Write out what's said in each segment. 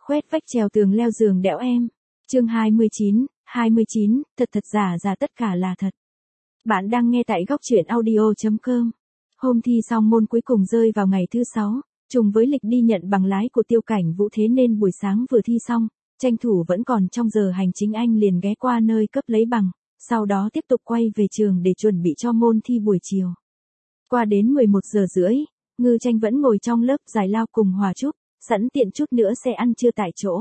Khoét vách trèo tường leo giường đẽo em. Chương 29, thật giả tất cả là thật. Bạn đang nghe tại góc truyện audio.com. Hôm thi xong môn cuối cùng rơi vào ngày thứ 6, trùng với lịch đi nhận bằng lái của Tiêu Cảnh Vũ, thế nên buổi sáng vừa thi xong, tranh thủ vẫn còn trong giờ hành chính, anh liền ghé qua nơi cấp lấy bằng, sau đó tiếp tục quay về trường để chuẩn bị cho môn thi buổi chiều. Qua đến 11 giờ rưỡi, Ngư Tranh vẫn ngồi trong lớp giải lao cùng Hòa Trúc, sẵn tiện chút nữa sẽ ăn trưa tại chỗ.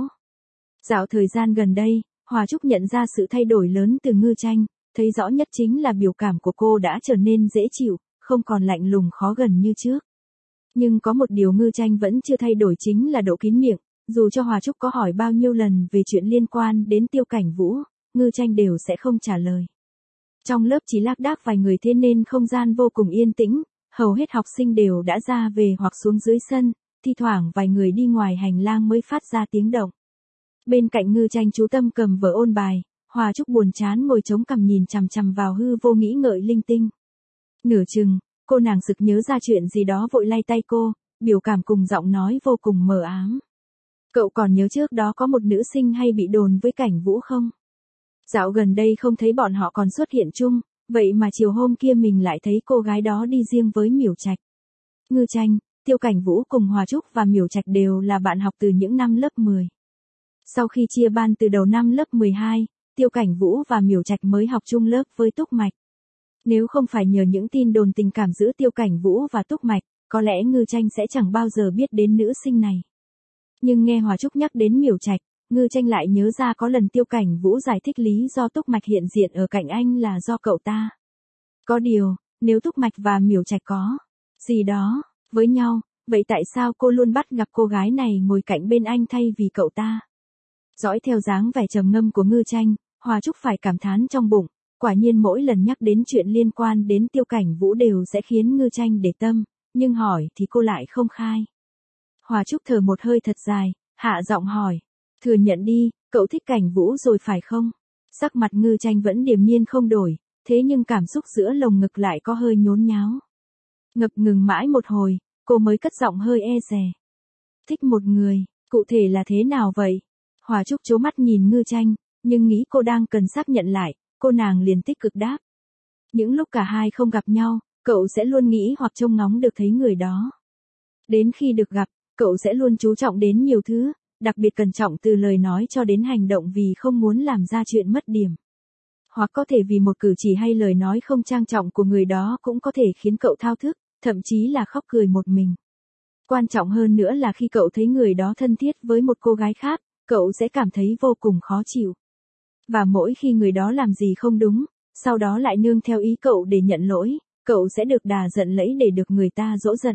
Dạo thời gian gần đây, Hòa Trúc nhận ra sự thay đổi lớn từ Ngư Tranh, thấy rõ nhất chính là biểu cảm của cô đã trở nên dễ chịu, không còn lạnh lùng khó gần như trước. Nhưng có một điều Ngư Tranh vẫn chưa thay đổi chính là độ kín miệng, dù cho Hòa Trúc có hỏi bao nhiêu lần về chuyện liên quan đến Tiêu Cảnh Vũ, Ngư Tranh đều sẽ không trả lời. Trong lớp chỉ lác đác vài người, thế nên không gian vô cùng yên tĩnh, hầu hết học sinh đều đã ra về hoặc xuống dưới sân, thi thoảng vài người đi ngoài hành lang mới phát ra tiếng động. Bên cạnh Ngư Tranh chú tâm cầm vở ôn bài, Hòa Trúc buồn chán ngồi chống cằm nhìn chằm chằm vào hư vô nghĩ ngợi linh tinh. Nửa chừng, cô nàng sực nhớ ra chuyện gì đó vội lay tay cô, biểu cảm cùng giọng nói vô cùng mờ ám. Cậu còn nhớ trước đó có một nữ sinh hay bị đồn với Cảnh Vũ không? Dạo gần đây không thấy bọn họ còn xuất hiện chung, vậy mà chiều hôm kia mình lại thấy cô gái đó đi riêng với Miểu Trạch. Ngư Tranh, Tiêu Cảnh Vũ cùng Hòa Trúc và Miểu Trạch đều là bạn học từ những năm lớp 10. Sau khi chia ban từ đầu năm lớp 12, Tiêu Cảnh Vũ và Miểu Trạch mới học chung lớp với Túc Mạch. Nếu không phải nhờ những tin đồn tình cảm giữa Tiêu Cảnh Vũ và Túc Mạch, có lẽ Ngư Tranh sẽ chẳng bao giờ biết đến nữ sinh này. Nhưng nghe Hòa Trúc nhắc đến Miểu Trạch, Ngư Tranh lại nhớ ra có lần Tiêu Cảnh Vũ giải thích lý do Túc Mạch hiện diện ở cạnh anh là do cậu ta. Có điều, nếu Túc Mạch và Miểu Trạch có gì đó với nhau, vậy tại sao cô luôn bắt gặp cô gái này ngồi cạnh bên anh thay vì cậu ta? Dõi theo dáng vẻ trầm ngâm của Ngư Tranh, Hòa Trúc phải cảm thán trong bụng, quả nhiên mỗi lần nhắc đến chuyện liên quan đến Tiêu Cảnh Vũ đều sẽ khiến Ngư Tranh để tâm, nhưng hỏi thì cô lại không khai. Hòa Trúc thở một hơi thật dài, hạ giọng hỏi, thừa nhận đi, cậu thích Cảnh Vũ rồi phải không? Sắc mặt Ngư Tranh vẫn điềm nhiên không đổi, thế nhưng cảm xúc giữa lồng ngực lại có hơi nhốn nháo. Ngập ngừng mãi một hồi, cô mới cất giọng hơi e dè. Thích một người, cụ thể là thế nào vậy? Hòa Trúc trố mắt nhìn Ngư Tranh, nhưng nghĩ cô đang cần xác nhận lại, cô nàng liền tích cực đáp. Những lúc cả hai không gặp nhau, cậu sẽ luôn nghĩ hoặc trông ngóng được thấy người đó. Đến khi được gặp, cậu sẽ luôn chú trọng đến nhiều thứ, đặc biệt cẩn trọng từ lời nói cho đến hành động vì không muốn làm ra chuyện mất điểm. Hoặc có thể vì một cử chỉ hay lời nói không trang trọng của người đó cũng có thể khiến cậu thao thức, thậm chí là khóc cười một mình. Quan trọng hơn nữa là khi cậu thấy người đó thân thiết với một cô gái khác, cậu sẽ cảm thấy vô cùng khó chịu. Và mỗi khi người đó làm gì không đúng, sau đó lại nương theo ý cậu để nhận lỗi, cậu sẽ được đà giận lẫy để được người ta dỗ giận.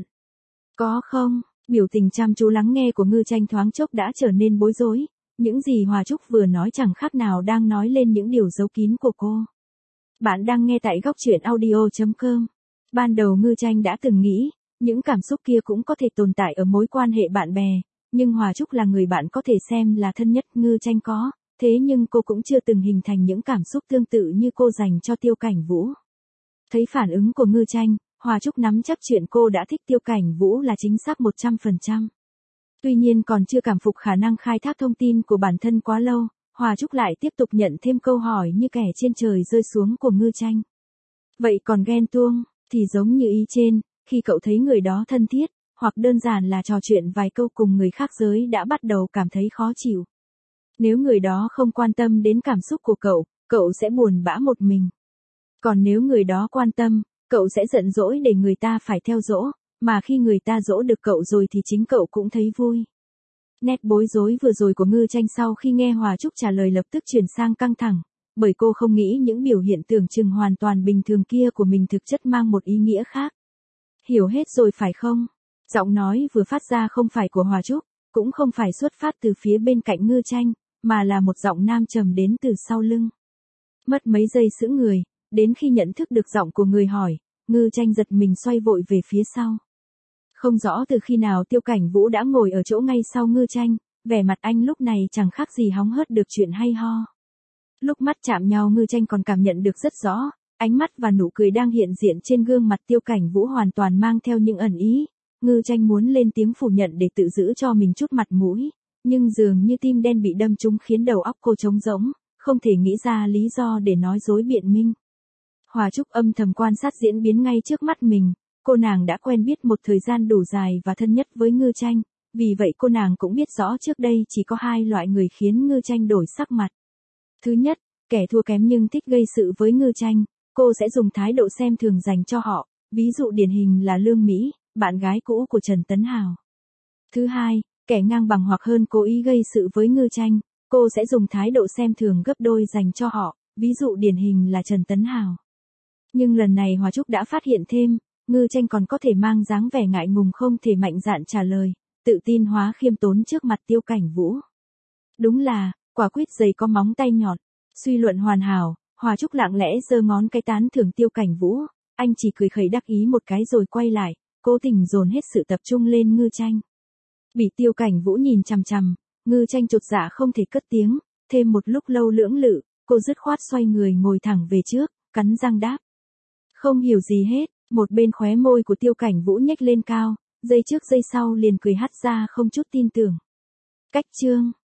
Có không? Biểu tình chăm chú lắng nghe của Ngư Tranh thoáng chốc đã trở nên bối rối, những gì Hòa Trúc vừa nói chẳng khác nào đang nói lên những điều giấu kín của cô. Bạn đang nghe tại góc truyện audio.com. Ban đầu Ngư Tranh đã từng nghĩ, những cảm xúc kia cũng có thể tồn tại ở mối quan hệ bạn bè, nhưng Hòa Trúc là người bạn có thể xem là thân nhất Ngư Tranh có, thế nhưng cô cũng chưa từng hình thành những cảm xúc tương tự như cô dành cho Tiêu Cảnh Vũ. Thấy phản ứng của Ngư Tranh, Hòa Trúc nắm chắc chuyện cô đã thích Tiêu Cảnh Vũ là chính xác 100%. Tuy nhiên còn chưa cảm phục khả năng khai thác thông tin của bản thân quá lâu, Hòa Trúc lại tiếp tục nhận thêm câu hỏi như kẻ trên trời rơi xuống của Ngư Tranh. Vậy còn ghen tuông, thì giống như ý trên, khi cậu thấy người đó thân thiết, hoặc đơn giản là trò chuyện vài câu cùng người khác giới đã bắt đầu cảm thấy khó chịu. Nếu người đó không quan tâm đến cảm xúc của cậu sẽ buồn bã một mình. Còn nếu người đó quan tâm, cậu sẽ giận dỗi để người ta phải theo dỗ, mà khi người ta dỗ được cậu rồi thì chính cậu cũng thấy vui. Nét bối rối vừa rồi của Ngư Tranh sau khi nghe Hòa Trúc trả lời lập tức chuyển sang căng thẳng, bởi cô không nghĩ những biểu hiện tưởng chừng hoàn toàn bình thường kia của mình thực chất mang một ý nghĩa khác. Hiểu hết rồi phải không? Giọng nói vừa phát ra không phải của Hòa Trúc, cũng không phải xuất phát từ phía bên cạnh Ngư Tranh, mà là một giọng nam trầm đến từ sau lưng. Mất mấy giây sững người, đến khi nhận thức được giọng của người hỏi, Ngư Tranh giật mình xoay vội về phía sau. Không rõ từ khi nào Tiêu Cảnh Vũ đã ngồi ở chỗ ngay sau Ngư Tranh, vẻ mặt anh lúc này chẳng khác gì hóng hớt được chuyện hay ho. Lúc mắt chạm nhau Ngư Tranh còn cảm nhận được rất rõ, ánh mắt và nụ cười đang hiện diện trên gương mặt Tiêu Cảnh Vũ hoàn toàn mang theo những ẩn ý. Ngư Tranh muốn lên tiếng phủ nhận để tự giữ cho mình chút mặt mũi, Nhưng dường như tim đen bị đâm trúng khiến đầu óc cô trống rỗng, không thể nghĩ ra lý do để nói dối biện minh. Hòa Trúc âm thầm quan sát diễn biến ngay trước mắt mình, cô nàng đã quen biết một thời gian đủ dài và thân nhất với Ngư Tranh, vì vậy cô nàng cũng biết rõ trước đây chỉ có hai loại người khiến Ngư Tranh đổi sắc mặt. Thứ nhất, kẻ thua kém nhưng thích gây sự với Ngư Tranh, cô sẽ dùng thái độ xem thường dành cho họ, ví dụ điển hình là Lương Mỹ, bạn gái cũ của Trần Tấn Hào. Thứ hai, kẻ ngang bằng hoặc hơn cố ý gây sự với Ngư Tranh, cô sẽ dùng thái độ xem thường gấp đôi dành cho họ, ví dụ điển hình là Trần Tấn Hào. Nhưng lần này Hòa Trúc đã phát hiện thêm, Ngư Tranh còn có thể mang dáng vẻ ngại ngùng không thể mạnh dạn trả lời, tự tin hóa khiêm tốn trước mặt Tiêu Cảnh Vũ. Đúng là, quả quýt dày có móng tay nhọn. Suy luận hoàn hảo, Hòa Trúc lặng lẽ giơ ngón cái tán thưởng Tiêu Cảnh Vũ, anh chỉ cười khẩy đắc ý một cái rồi quay lại, cố tình dồn hết sự tập trung lên Ngư Tranh. Bị Tiêu Cảnh Vũ nhìn chằm chằm, Ngư Tranh chột dạ không thể cất tiếng, thêm một lúc lâu lưỡng lự, cô dứt khoát xoay người ngồi thẳng về trước, cắn răng đáp. Không hiểu gì hết, một bên khóe môi của Tiêu Cảnh Vũ nhếch lên cao, giây trước giây sau liền cười hắt ra không chút tin tưởng. Cách chương